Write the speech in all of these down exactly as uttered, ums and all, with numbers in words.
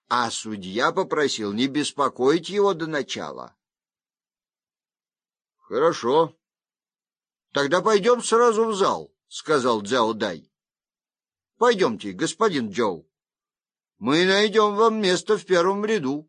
а судья попросил не беспокоить его до начала. — Хорошо. Тогда пойдем сразу в зал, — сказал Цзяо Дай. — Пойдемте, господин Джоу. Мы найдем вам место в первом ряду.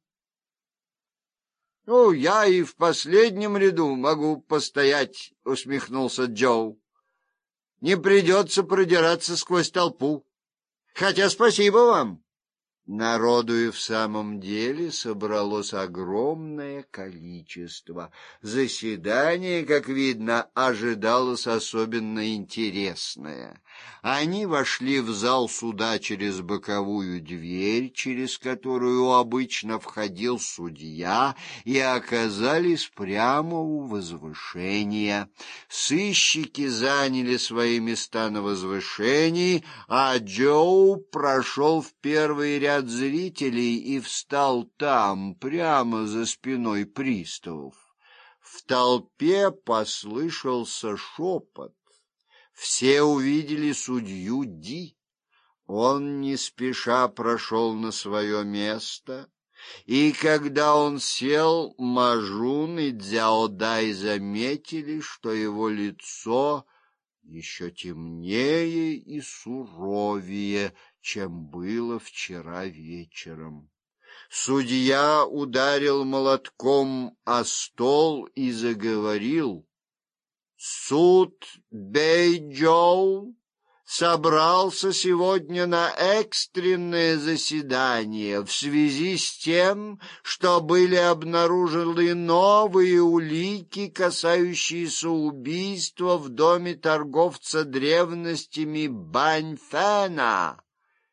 — Ну, я и в последнем ряду могу постоять, — усмехнулся Джоу. — Не придется продираться сквозь толпу. Хотя спасибо вам. Народу и в самом деле собралось огромное количество. Заседание, как видно, ожидалось особенно интересное. Они вошли в зал суда через боковую дверь, через которую обычно входил судья, и оказались прямо у возвышения. Сыщики заняли свои места на возвышении, а Джоу прошел в первый ряд зрителей и встал там, прямо за спиной приставов. В толпе послышался шепот. Все увидели судью Ди. Он не спеша прошел на свое место, и когда он сел, Мажун и Цзяо Дай заметили, что его лицо еще темнее и суровее, чем было вчера вечером. Судья ударил молотком о стол и заговорил. Суд Бэйчжоу собрался сегодня на экстренное заседание в связи с тем, что были обнаружены новые улики, касающиеся убийства в доме торговца древностями Баньфэна.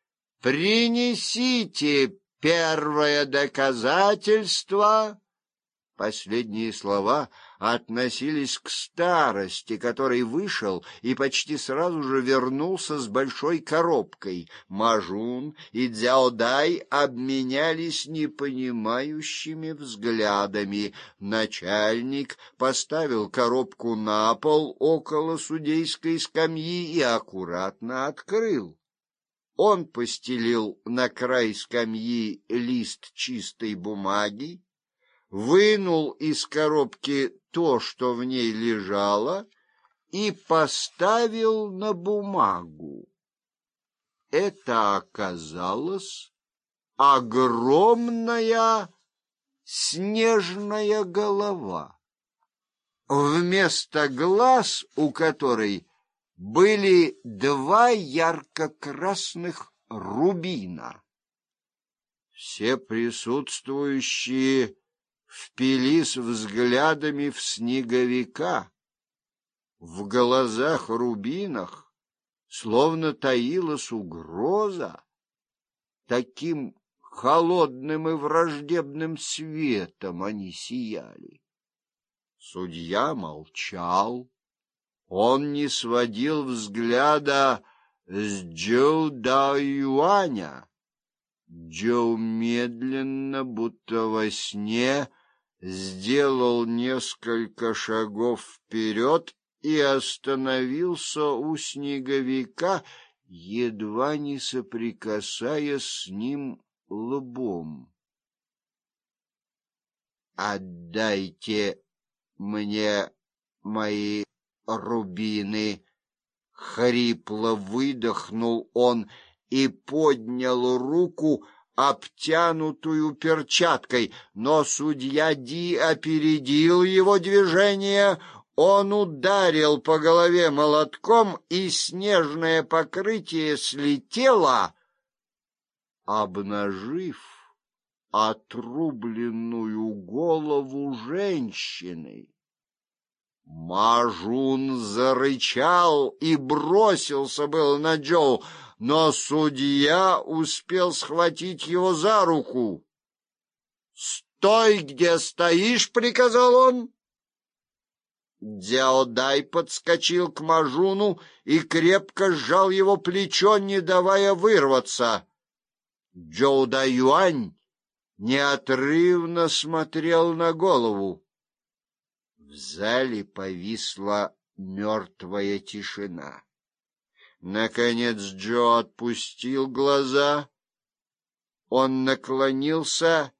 Принесите первое доказательство. Последние слова относились к старости, который вышел и почти сразу же вернулся с большой коробкой. Мажун и Цзяо Дай обменялись непонимающими взглядами. Начальник поставил коробку на пол около судейской скамьи и аккуратно открыл. Он постелил на край скамьи лист чистой бумаги, вынул из коробки то, что в ней лежало, и поставил на бумагу. Это оказалась огромная снежная голова, вместо глаз у которой были два ярко-красных рубина. Все присутствующие впились взглядами в снеговика. В глазах-рубинах словно таилась угроза. Таким холодным и враждебным светом они сияли. Судья молчал. Он не сводил взгляда с Джоу Даоюаня. Джоу медленно, будто во сне, сделал несколько шагов вперед и остановился у снеговика, едва не соприкасаясь с ним лбом. «Отдайте мне мои рубины!» — хрипло выдохнул он и поднял руку, обтянутую перчаткой, но судья Ди опередил его движение. Он ударил по голове молотком, и снежное покрытие слетело, обнажив отрубленную голову женщины. Мажун зарычал и бросился было на Джоу, но судья успел схватить его за руку. «Стой, где стоишь!» — приказал он. Цзяо Дай подскочил к Мажуну и крепко сжал его плечо, не давая вырваться. Джоу Даюань неотрывно смотрел на голову. В зале повисла мертвая тишина. Наконец Джо отпустил глаза. Он наклонился